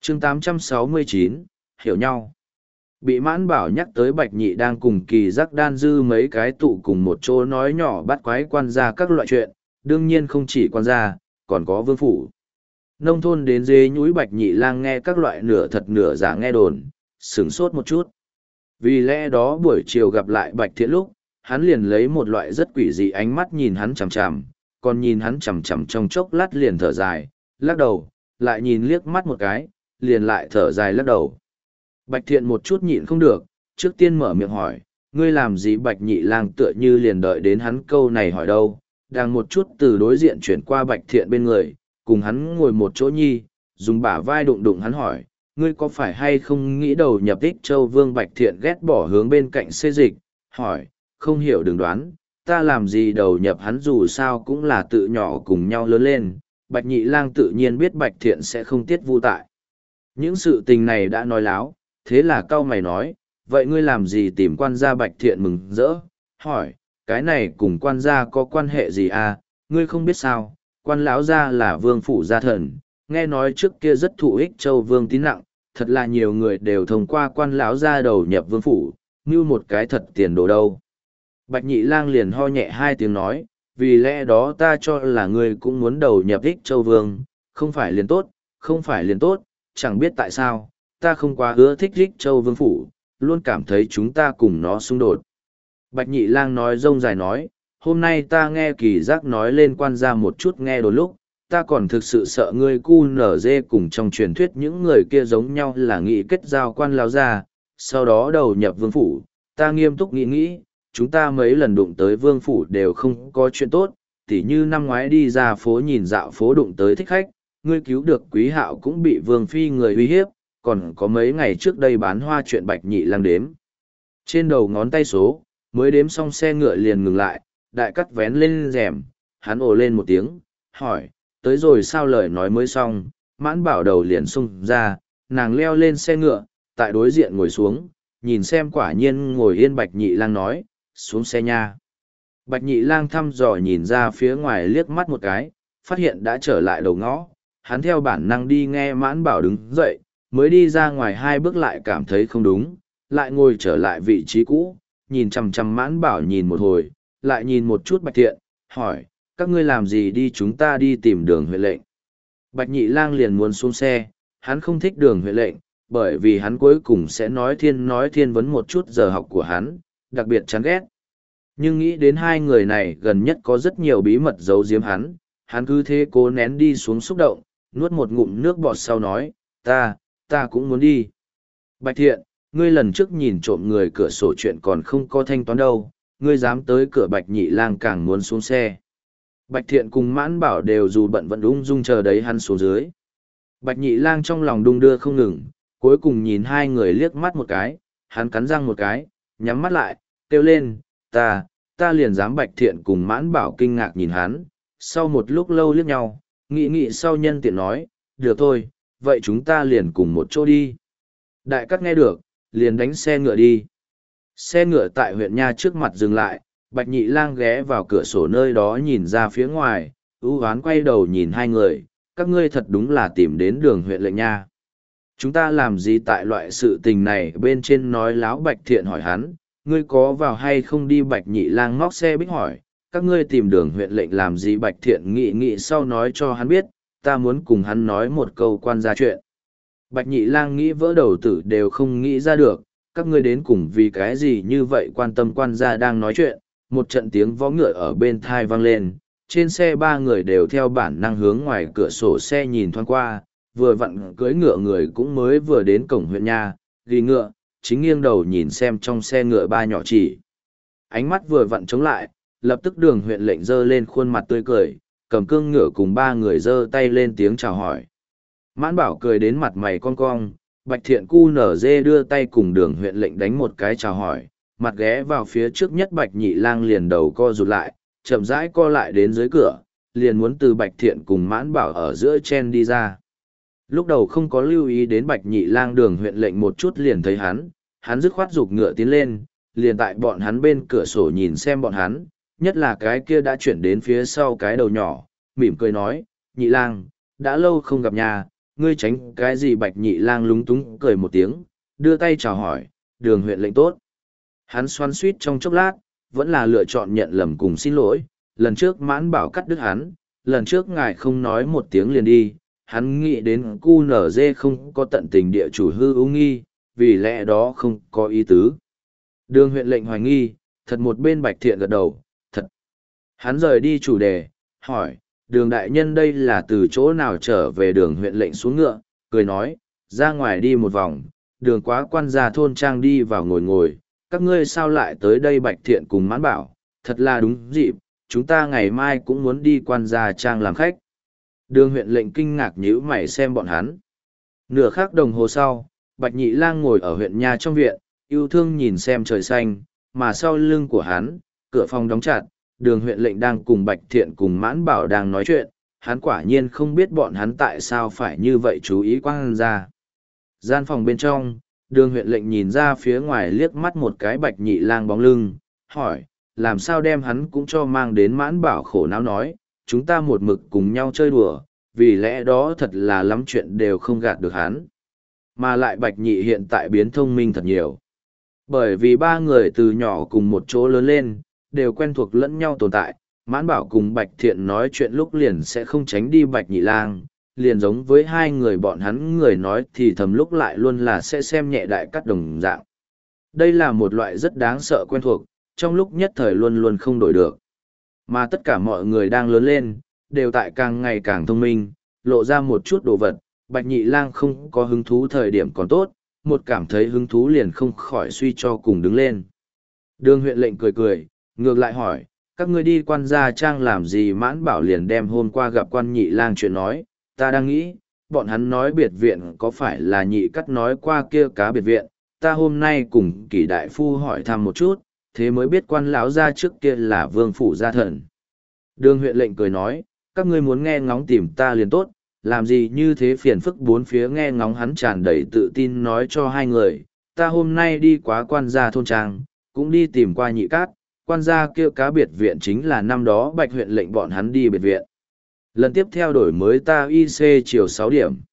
chương 869, hiểu nhau. Bị Mãn Bảo nhắc tới Bạch Nhị đang cùng Kỳ Giác đan dư mấy cái tụ cùng một chỗ nói nhỏ bắt quái quan gia các loại chuyện, đương nhiên không chỉ quan gia, còn có vương phủ. Nông thôn đến dê nhúi Bạch Nhị lang nghe các loại nửa thật nửa giả nghe đồn, sửng sốt một chút. Vì lẽ đó buổi chiều gặp lại Bạch Thiện lúc, hắn liền lấy một loại rất quỷ dị ánh mắt nhìn hắn chằm chằm, còn nhìn hắn chằm chằm trong chốc lát liền thở dài, lắc đầu, lại nhìn liếc mắt một cái, liền lại thở dài lắc đầu. Bạch Thiện một chút nhịn không được, trước tiên mở miệng hỏi, ngươi làm gì? Bạch Nhị lang tựa như liền đợi đến hắn câu này hỏi đâu, đang một chút từ đối diện chuyển qua Bạch Thiện bên người, cùng hắn ngồi một chỗ nhi, dùng bả vai đụng đụng hắn hỏi, ngươi có phải hay không nghĩ đầu nhập Ích Châu Vương? Bạch Thiện ghét bỏ hướng bên cạnh xê dịch, hỏi, không hiểu đừng đoán, ta làm gì đầu nhập hắn, dù sao cũng là tự nhỏ cùng nhau lớn lên. Bạch Nhị lang tự nhiên biết Bạch Thiện sẽ không tiết vu tại những sự tình này đã nói láo, thế là cau mày nói, vậy ngươi làm gì tìm quan gia? Bạch Thiện mừng rỡ, hỏi, cái này cùng quan gia có quan hệ gì à? Ngươi không biết sao, quan lão gia là vương phủ gia thần, nghe nói trước kia rất thụ Ích Châu Vương tín nặng, thật là nhiều người đều thông qua quan lão gia đầu nhập vương phủ, như một cái thật tiền đồ đâu. Bạch Nhị lang liền ho nhẹ hai tiếng nói, vì lẽ đó ta cho là ngươi cũng muốn đầu nhập Ích Châu Vương, không phải liền tốt, không phải liền tốt, chẳng biết tại sao, ta không quá ưa thích Ích Châu Vương phủ, luôn cảm thấy chúng ta cùng nó xung đột. Bạch Nhị lang nói rông dài nói, hôm nay ta nghe Kỳ Giác nói lên quan gia một chút nghe đôi lúc, ta còn thực sự sợ ngươi cu nở dê cùng trong truyền thuyết những người kia giống nhau là nghĩ kết giao quan lão gia, sau đó đầu nhập vương phủ. Ta nghiêm túc nghĩ nghĩ, chúng ta mấy lần đụng tới vương phủ đều không có chuyện tốt, tỉ như năm ngoái đi ra phố nhìn dạo phố đụng tới thích khách, ngươi cứu được Quý Hạo cũng bị vương phi người uy hiếp, còn có mấy ngày trước đây bán hoa chuyện. Bạch Nhị lang đếm trên đầu ngón tay số, mới đếm xong xe ngựa liền ngừng lại, đại cắt vén lên rèm, hắn ồ lên một tiếng, hỏi, tới rồi sao? Lời nói mới xong, Mãn Bảo đầu liền xung ra, nàng leo lên xe ngựa, tại đối diện ngồi xuống, nhìn xem quả nhiên ngồi yên. Bạch Nhị lang nói, xuống xe nha. Bạch Nhị lang thăm dò nhìn ra phía ngoài liếc mắt một cái, phát hiện đã trở lại đầu ngõ, hắn theo bản năng đi nghe Mãn Bảo đứng dậy, mới đi ra ngoài hai bước lại cảm thấy không đúng, lại ngồi trở lại vị trí cũ, nhìn chằm chằm Mãn Bảo nhìn một hồi, lại nhìn một chút Bạch Thiện, hỏi, các ngươi làm gì đi? Chúng ta đi tìm Đường Huệ lệnh. Bạch Nhị lang liền muốn xuống xe, hắn không thích Đường Huệ lệnh, bởi vì hắn cuối cùng sẽ nói thiên vấn một chút giờ học của hắn, đặc biệt chán ghét. Nhưng nghĩ đến hai người này gần nhất có rất nhiều bí mật giấu giếm hắn cứ thế cố nén đi xuống xúc động, nuốt một ngụm nước bọt sau nói, ta cũng muốn đi. Bạch Thiện, ngươi lần trước nhìn trộm người cửa sổ chuyện còn không có thanh toán đâu, ngươi dám tới cửa? Bạch Nhị lang càng muốn xuống xe. Bạch Thiện cùng Mãn Bảo đều dù bận vẫn ung dung chờ đấy hắn xuống dưới. Bạch Nhị lang trong lòng đung đưa không ngừng, cuối cùng nhìn hai người liếc mắt một cái, hắn cắn răng một cái, nhắm mắt lại, kêu lên, ta liền dám. Bạch Thiện cùng Mãn Bảo kinh ngạc nhìn hắn, sau một lúc lâu liếc nhau, nghĩ sau nhân tiện nói, được thôi, vậy chúng ta liền cùng một chỗ đi. Đại cắt nghe được, liền đánh xe ngựa đi. Xe ngựa tại huyện nha trước mặt dừng lại, Bạch Nhị lang ghé vào cửa sổ nơi đó nhìn ra phía ngoài, ưu hoán quay đầu nhìn hai người, các ngươi thật đúng là tìm đến Đường Huệ lệnh nha. Chúng ta làm gì tại loại sự tình này bên trên nói láo? Bạch Thiện hỏi hắn, ngươi có vào hay không đi? Bạch Nhị lang ngóc xe bích hỏi, các ngươi tìm Đường Huệ lệnh làm gì? Bạch Thiện nghĩ sau nói cho hắn biết, ta muốn cùng hắn nói một câu quan gia chuyện. Bạch Nhị lang nghĩ vỡ đầu tử đều không nghĩ ra được, các ngươi đến cùng vì cái gì như vậy quan tâm quan gia đang nói chuyện. Một trận tiếng vó ngựa ở bên thai vang lên, trên xe ba người đều theo bản năng hướng ngoài cửa sổ xe nhìn thoáng qua, vừa vặn cưỡi ngựa người cũng mới vừa đến cổng huyện nha, ghi ngựa, chính nghiêng đầu nhìn xem trong xe ngựa ba nhỏ chỉ. Ánh mắt vừa vặn chống lại, lập tức Đường Huệ lệnh giơ lên khuôn mặt tươi cười, cầm cương ngựa cùng ba người giơ tay lên tiếng chào hỏi. Mãn Bảo cười đến mặt mày cong cong, Bạch Thiện cu nở dê đưa tay cùng Đường Huệ lệnh đánh một cái chào hỏi, mặt ghé vào phía trước nhất. Bạch Nhị lang liền đầu co rụt lại, chậm rãi co lại đến dưới cửa, liền muốn từ Bạch Thiện cùng Mãn Bảo ở giữa chen đi ra. Lúc đầu không có lưu ý đến Bạch Nhị lang, Đường Huệ lệnh một chút liền thấy hắn dứt khoát giục ngựa tiến lên, liền tại bọn hắn bên cửa sổ nhìn xem bọn hắn, nhất là cái kia đã chuyển đến phía sau cái đầu nhỏ, mỉm cười nói, Nhị lang, đã lâu không gặp nhà, ngươi tránh cái gì? Bạch Nhị Lang lúng túng cười một tiếng, đưa tay chào hỏi, Đường huyện lệnh tốt. Hắn xoắn suýt trong chốc lát, vẫn là lựa chọn nhận lầm cùng xin lỗi, lần trước Mãn Bảo cắt đứt hắn, lần trước ngài không nói một tiếng liền đi, hắn nghĩ đến QNZ không có tận tình địa chủ hư ưu nghi, vì lẽ đó không có ý tứ. Đường huyện lệnh hoài nghi, thật một bên Bạch Thiện gật đầu, thật. Hắn rời đi chủ đề, hỏi, Đường đại nhân đây là từ chỗ nào trở về? Đường huyện lệnh xuống ngựa, cười nói, ra ngoài đi một vòng, Đường quá quan gia thôn trang đi vào ngồi ngồi, các ngươi sao lại tới đây? Bạch Thiện cùng Mãn Bảo, thật là đúng dịp, chúng ta ngày mai cũng muốn đi quan gia trang làm khách. Đường huyện lệnh kinh ngạc nhíu mày xem bọn hắn. Nửa khắc đồng hồ sau, Bạch Nhị Lang ngồi ở huyện nhà trong viện, yêu thương nhìn xem trời xanh, mà sau lưng của hắn, cửa phòng đóng chặt, Đường huyện lệnh đang cùng Bạch Thiện cùng Mãn Bảo đang nói chuyện, hắn quả nhiên không biết bọn hắn tại sao phải như vậy chú ý quan gia. Gian phòng bên trong, Đường huyện lệnh nhìn ra phía ngoài liếc mắt một cái Bạch Nhị Lang bóng lưng, hỏi, làm sao đem hắn cũng cho mang đến? Mãn Bảo khổ não nói, chúng ta một mực cùng nhau chơi đùa, vì lẽ đó thật là lắm chuyện đều không gạt được hắn. Mà lại Bạch Nhị hiện tại biến thông minh thật nhiều. Bởi vì ba người từ nhỏ cùng một chỗ lớn lên, đều quen thuộc lẫn nhau tồn tại, Mãn Bảo cùng Bạch Thiện nói chuyện lúc liền sẽ không tránh đi Bạch Nhị Lang, liền giống với hai người bọn hắn người nói thì thầm lúc lại luôn là sẽ xem nhẹ đại cắt đồng dạng. Đây là một loại rất đáng sợ quen thuộc, trong lúc nhất thời luôn luôn không đổi được. Mà tất cả mọi người đang lớn lên, đều tại càng ngày càng thông minh, lộ ra một chút đồ vật, Bạch Nhị Lang không có hứng thú thời điểm còn tốt, một cảm thấy hứng thú liền không khỏi suy cho cùng đứng lên. Đường huyện lệnh cười cười, ngược lại hỏi, các ngươi đi quan gia trang làm gì? Mãn Bảo liền đem hôm qua gặp quan Nhị Lang chuyện nói, ta đang nghĩ, bọn hắn nói biệt viện có phải là Nhị Cắt nói qua kia cá biệt viện, ta hôm nay cùng Kỷ đại phu hỏi thăm một chút, thế mới biết quan lão gia trước kia là vương phủ gia thần. Đường huyện lệnh cười nói, các ngươi muốn nghe ngóng tìm ta liền tốt, làm gì như thế phiền phức bốn phía? nghe ngóng hắn tràn đầy tự tin nói cho hai người, ta hôm nay đi quá quan gia thôn trang, cũng đi tìm qua Nhị Cát, quan gia kia cá biệt viện chính là năm đó Bạch huyện lệnh bọn hắn đi biệt viện. Lần tiếp theo đổi mới ta IC chiều 6 điểm.